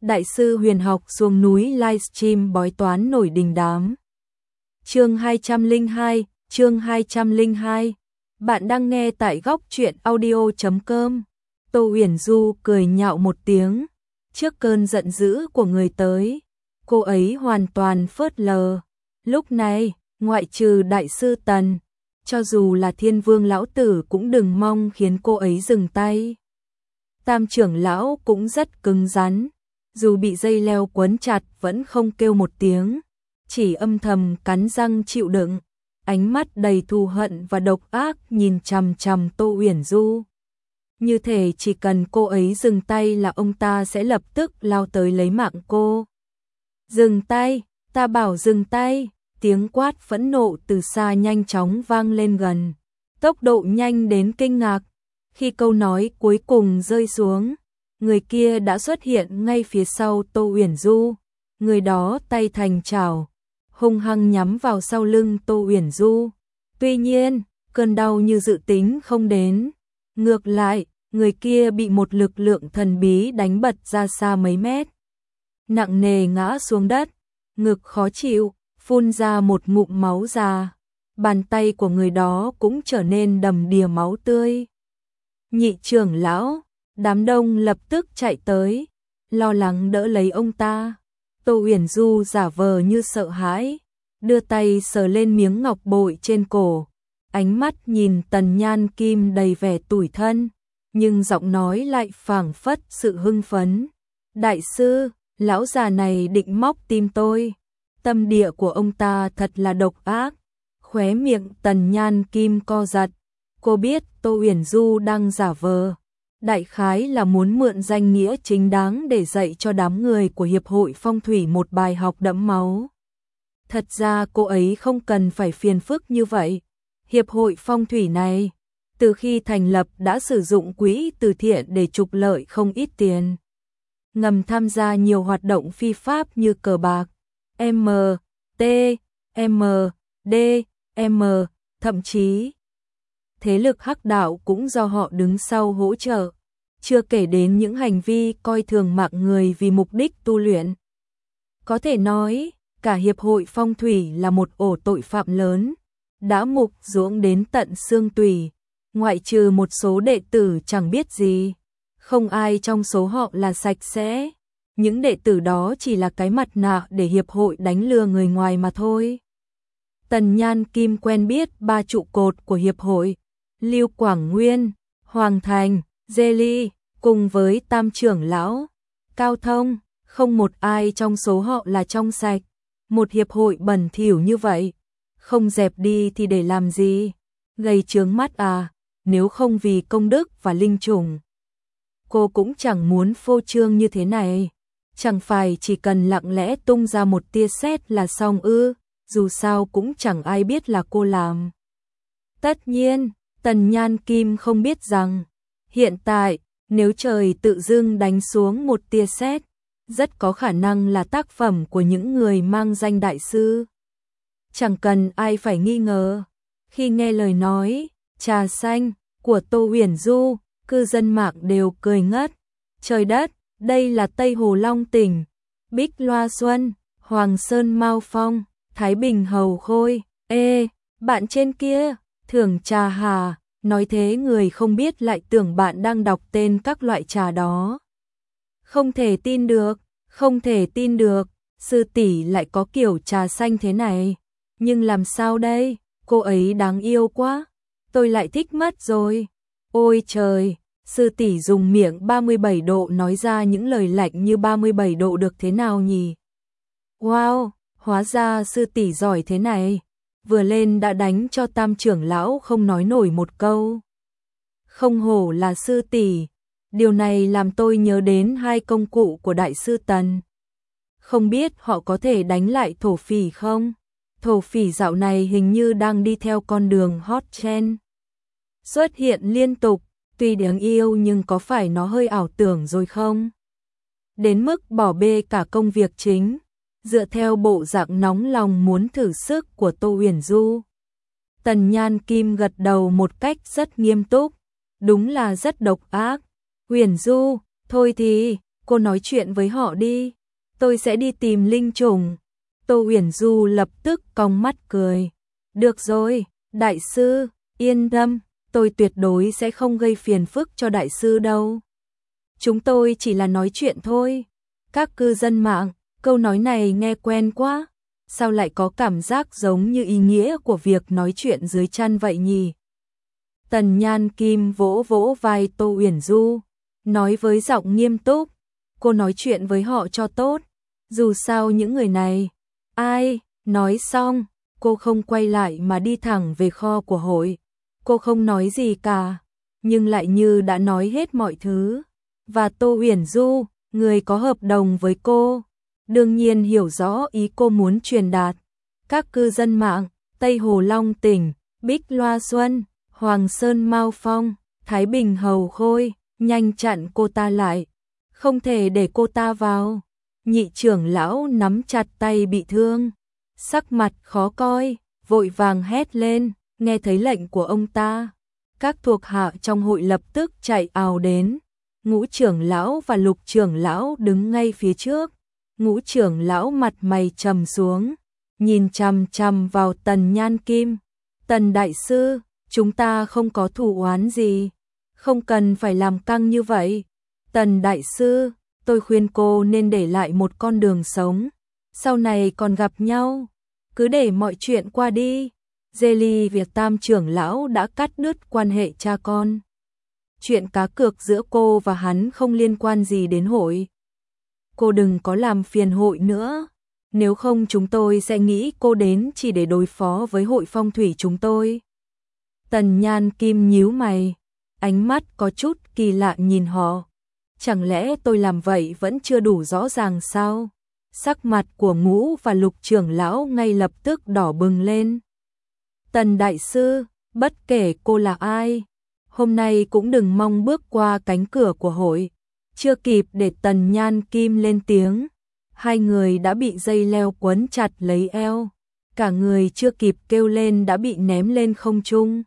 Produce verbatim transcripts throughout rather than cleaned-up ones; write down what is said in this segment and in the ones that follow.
Đại sư huyền học xuống núi livestream bói toán nổi đình đám. Chương hai trăm lẻ hai, chương hai trăm lẻ hai. Bạn đang nghe tại góc truyện audio chấm com. Tô Uyển Du cười nhạo một tiếng, trước cơn giận dữ của người tới, cô ấy hoàn toàn phớt lờ. Lúc này, ngoại trừ đại sư Tần, cho dù là Thiên Vương lão tử cũng đừng mong khiến cô ấy dừng tay. Tam trưởng lão cũng rất cứng rắn, dù bị dây leo quấn chặt vẫn không kêu một tiếng, chỉ âm thầm cắn răng chịu đựng, ánh mắt đầy thù hận và độc ác nhìn chằm chằm Tô Uyển Du. Như thể chỉ cần cô ấy dừng tay là ông ta sẽ lập tức lao tới lấy mạng cô. Dừng tay, ta bảo dừng tay, tiếng quát phẫn nộ từ xa nhanh chóng vang lên gần, tốc độ nhanh đến kinh ngạc. Khi câu nói cuối cùng rơi xuống, người kia đã xuất hiện ngay phía sau Tô Uyển Du, người đó tay thành chảo, hung hăng nhắm vào sau lưng Tô Uyển Du. Tuy nhiên, cơn đau như dự tính không đến, ngược lại, người kia bị một lực lượng thần bí đánh bật ra xa mấy mét. Nặng nề ngã xuống đất, ngực khó chịu, phun ra một ngụm máu ra, bàn tay của người đó cũng trở nên đầm đìa máu tươi. Nhị trưởng lão, đám đông lập tức chạy tới, lo lắng đỡ lấy ông ta. Tô Uyển Du giả vờ như sợ hãi, đưa tay sờ lên miếng ngọc bội trên cổ, ánh mắt nhìn Tần Nhan Kim đầy vẻ tủi thân, nhưng giọng nói lại phảng phất sự hưng phấn. Đại sư, lão già này định móc tim tôi. Tâm địa của ông ta thật là độc ác. Khóe miệng Tần Nhan Kim co giật, cô biết Tô Uyển Du đang giả vờ, đại khái là muốn mượn danh nghĩa chính đáng để dạy cho đám người của Hiệp hội Phong thủy một bài học đẫm máu. Thật ra cô ấy không cần phải phiền phức như vậy. Hiệp hội Phong thủy này, từ khi thành lập đã sử dụng quỹ từ thiện để trục lợi không ít tiền, ngầm tham gia nhiều hoạt động phi pháp như cờ bạc, M, T, M, D, M, thậm chí thế lực hắc đạo cũng do họ đứng sau hỗ trợ, chưa kể đến những hành vi coi thường mạng người vì mục đích tu luyện. Có thể nói, cả Hiệp hội Phong thủy là một ổ tội phạm lớn, đã mục ruỗng đến tận xương tủy, ngoại trừ một số đệ tử chẳng biết gì, không ai trong số họ là sạch sẽ. Những đệ tử đó chỉ là cái mặt nạ để hiệp hội đánh lừa người ngoài mà thôi. Tần Nhan Kim quen biết ba trụ cột của hiệp hội, Lưu Quảng Nguyên, Hoàng Thành, Dê Ly, cùng với tam trưởng lão, Cao Thông, không một ai trong số họ là trong sạch. Một hiệp hội bẩn thỉu như vậy, không dẹp đi thì để làm gì? Gây chướng mắt à, nếu không vì công đức và linh chủng. Cô cũng chẳng muốn phô trương như thế này. Chẳng phải chỉ cần lặng lẽ tung ra một tia sét là xong ư, dù sao cũng chẳng ai biết là cô làm. Tất nhiên, Tần Nhan Kim không biết rằng, hiện tại, nếu trời tự dưng đánh xuống một tia sét, rất có khả năng là tác phẩm của những người mang danh đại sư. Chẳng cần ai phải nghi ngờ, khi nghe lời nói, trà xanh, của Tô Uyển Du, cư dân mạng đều cười ngất. Trời đất! Đây là Tây Hồ Long Tỉnh, Bích Loa Xuân, Hoàng Sơn Mao Phong, Thái Bình Hầu Khôi. Ê, bạn trên kia, thưởng trà hà, nói thế người không biết lại tưởng bạn đang đọc tên các loại trà đó. Không thể tin được, không thể tin được, sư tỷ lại có kiểu trà xanh thế này. Nhưng làm sao đây, cô ấy đáng yêu quá, tôi lại thích mất rồi. Ôi trời! Sư tỷ dùng miệng ba mươi bảy độ nói ra những lời lạnh như ba mươi bảy độ được thế nào nhỉ? Wow, hóa ra sư tỷ giỏi thế này. Vừa lên đã đánh cho tam trưởng lão không nói nổi một câu. Không hổ là sư tỷ. Điều này làm tôi nhớ đến hai công cụ của đại sư Tần. Không biết họ có thể đánh lại thổ phỉ không? Thổ phỉ dạo này hình như đang đi theo con đường hot trend, xuất hiện liên tục. Tuy đáng yêu nhưng có phải nó hơi ảo tưởng rồi không? Đến mức bỏ bê cả công việc chính, dựa theo bộ dạng nóng lòng muốn thử sức của Tô Uyển Du. Tần Nhan Kim gật đầu một cách rất nghiêm túc, đúng là rất độc ác. Uyển Du, thôi thì, cô nói chuyện với họ đi, tôi sẽ đi tìm Linh Trùng. Tô Uyển Du lập tức cong mắt cười. Được rồi, đại sư, yên tâm, tôi tuyệt đối sẽ không gây phiền phức cho đại sư đâu. Chúng tôi chỉ là nói chuyện thôi. Các cư dân mạng, câu nói này nghe quen quá, sao lại có cảm giác giống như ý nghĩa của việc nói chuyện dưới chăn vậy nhỉ? Tần Nhan Kim vỗ vỗ vai Tô Uyển Du, nói với giọng nghiêm túc, cô nói chuyện với họ cho tốt, dù sao những người này. Ai? Nói xong, cô không quay lại mà đi thẳng về kho của hội. Cô không nói gì cả, nhưng lại như đã nói hết mọi thứ. Và Tô Uyển Du, người có hợp đồng với cô, đương nhiên hiểu rõ ý cô muốn truyền đạt. Các cư dân mạng, Tây Hồ Long Tỉnh, Bích Loa Xuân, Hoàng Sơn Mao Phong, Thái Bình Hầu Khôi, nhanh chặn cô ta lại. Không thể để cô ta vào. Nhị trưởng lão nắm chặt tay bị thương, sắc mặt khó coi, vội vàng hét lên, nghe thấy lệnh của ông ta. Các thuộc hạ trong hội lập tức chạy ào đến. Ngũ trưởng lão và lục trưởng lão đứng ngay phía trước. Ngũ trưởng lão mặt mày trầm xuống, nhìn chằm chằm vào Tần Nhan Kim. Tần đại sư, chúng ta không có thù oán gì, không cần phải làm căng như vậy. Tần đại sư, tôi khuyên cô nên để lại một con đường sống, sau này còn gặp nhau, cứ để mọi chuyện qua đi. Jelly việc Tam trưởng lão đã cắt đứt quan hệ cha con. Chuyện cá cược giữa cô và hắn không liên quan gì đến hội. Cô đừng có làm phiền hội nữa, nếu không chúng tôi sẽ nghĩ cô đến chỉ để đối phó với hội phong thủy chúng tôi. Tần Nhan Kim nhíu mày, ánh mắt có chút kỳ lạ nhìn họ. Chẳng lẽ tôi làm vậy vẫn chưa đủ rõ ràng sao? Sắc mặt của Ngũ và Lục trưởng lão ngay lập tức đỏ bừng lên. Tần đại sư, bất kể cô là ai, hôm nay cũng đừng mong bước qua cánh cửa của hội. Chưa kịp để Tần Nhan Kim lên tiếng, hai người đã bị dây leo quấn chặt lấy eo. Cả người chưa kịp kêu lên đã bị ném lên không trung.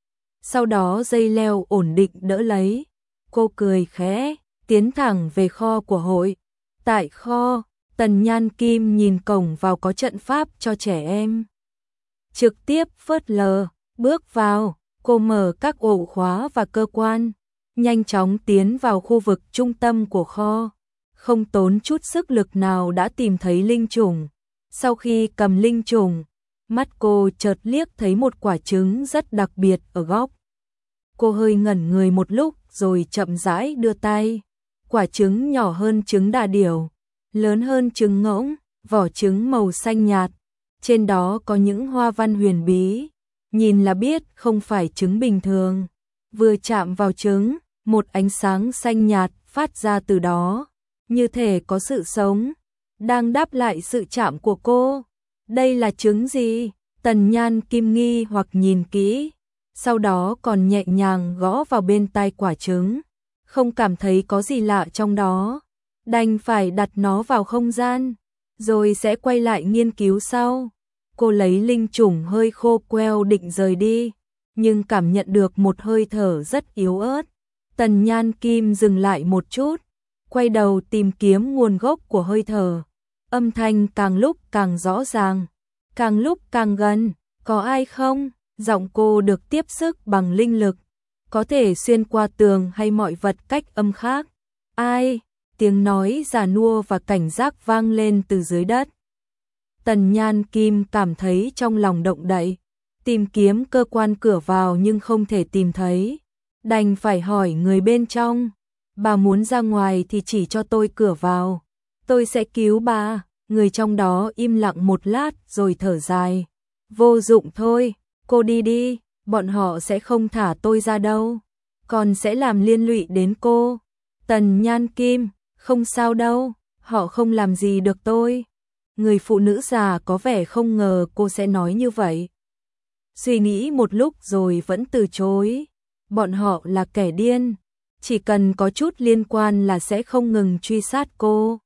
Sau đó dây leo ổn định đỡ lấy. Cô cười khẽ, tiến thẳng về kho của hội. Tại kho, Tần Nhan Kim nhìn cổng vào có trận pháp cho trẻ em. Trực tiếp phớt lờ, bước vào, cô mở các ổ khóa và cơ quan, nhanh chóng tiến vào khu vực trung tâm của kho. Không tốn chút sức lực nào đã tìm thấy linh trùng. Sau khi cầm linh trùng, mắt cô chợt liếc thấy một quả trứng rất đặc biệt ở góc. Cô hơi ngẩn người một lúc rồi chậm rãi đưa tay. Quả trứng nhỏ hơn trứng đà điểu, lớn hơn trứng ngỗng, vỏ trứng màu xanh nhạt. Trên đó có những hoa văn huyền bí, nhìn là biết không phải trứng bình thường. Vừa chạm vào trứng, một ánh sáng xanh nhạt phát ra từ đó, như thể có sự sống, đang đáp lại sự chạm của cô. Đây là trứng gì? Tần Nhan Kim nghi hoặc nhìn kỹ, sau đó còn nhẹ nhàng gõ vào bên tai quả trứng, không cảm thấy có gì lạ trong đó, đành phải đặt nó vào không gian, rồi sẽ quay lại nghiên cứu sau. Cô lấy linh trùng hơi khô queo định rời đi, nhưng cảm nhận được một hơi thở rất yếu ớt. Tần Nhan Kim dừng lại một chút, quay đầu tìm kiếm nguồn gốc của hơi thở. Âm thanh càng lúc càng rõ ràng, càng lúc càng gần. Có ai không? Giọng cô được tiếp sức bằng linh lực, có thể xuyên qua tường hay mọi vật cách âm khác. Ai? Tiếng nói già nua và cảnh giác vang lên từ dưới đất. Tần Nhan Kim cảm thấy trong lòng động đậy, tìm kiếm cơ quan cửa vào nhưng không thể tìm thấy. Đành phải hỏi người bên trong, bà muốn ra ngoài thì chỉ cho tôi cửa vào, tôi sẽ cứu bà. Người trong đó im lặng một lát rồi thở dài. Vô dụng thôi, cô đi đi, bọn họ sẽ không thả tôi ra đâu, còn sẽ làm liên lụy đến cô. Tần Nhan Kim, không sao đâu, họ không làm gì được tôi. Người phụ nữ già có vẻ không ngờ cô sẽ nói như vậy. Suy nghĩ một lúc rồi vẫn từ chối. Bọn họ là kẻ điên, chỉ cần có chút liên quan là sẽ không ngừng truy sát cô,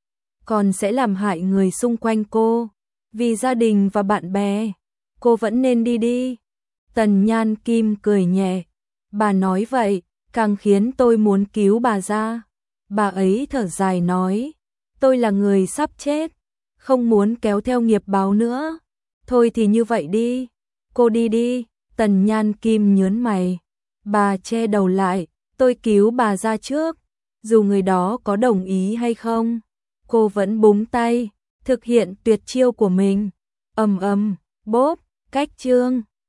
còn sẽ làm hại người xung quanh cô. Vì gia đình và bạn bè, cô vẫn nên đi đi. Tần Nhan Kim cười nhẹ. Bà nói vậy, càng khiến tôi muốn cứu bà ra. Bà ấy thở dài nói, tôi là người sắp chết, không muốn kéo theo nghiệp báo nữa. Thôi thì như vậy đi, cô đi đi. Tần Nhan Kim nhớn mày. Bà che đầu lại, tôi cứu bà ra trước, dù người đó có đồng ý hay không. Cô vẫn búng tay, thực hiện tuyệt chiêu của mình. Ầm ầm, bốp, cách chương.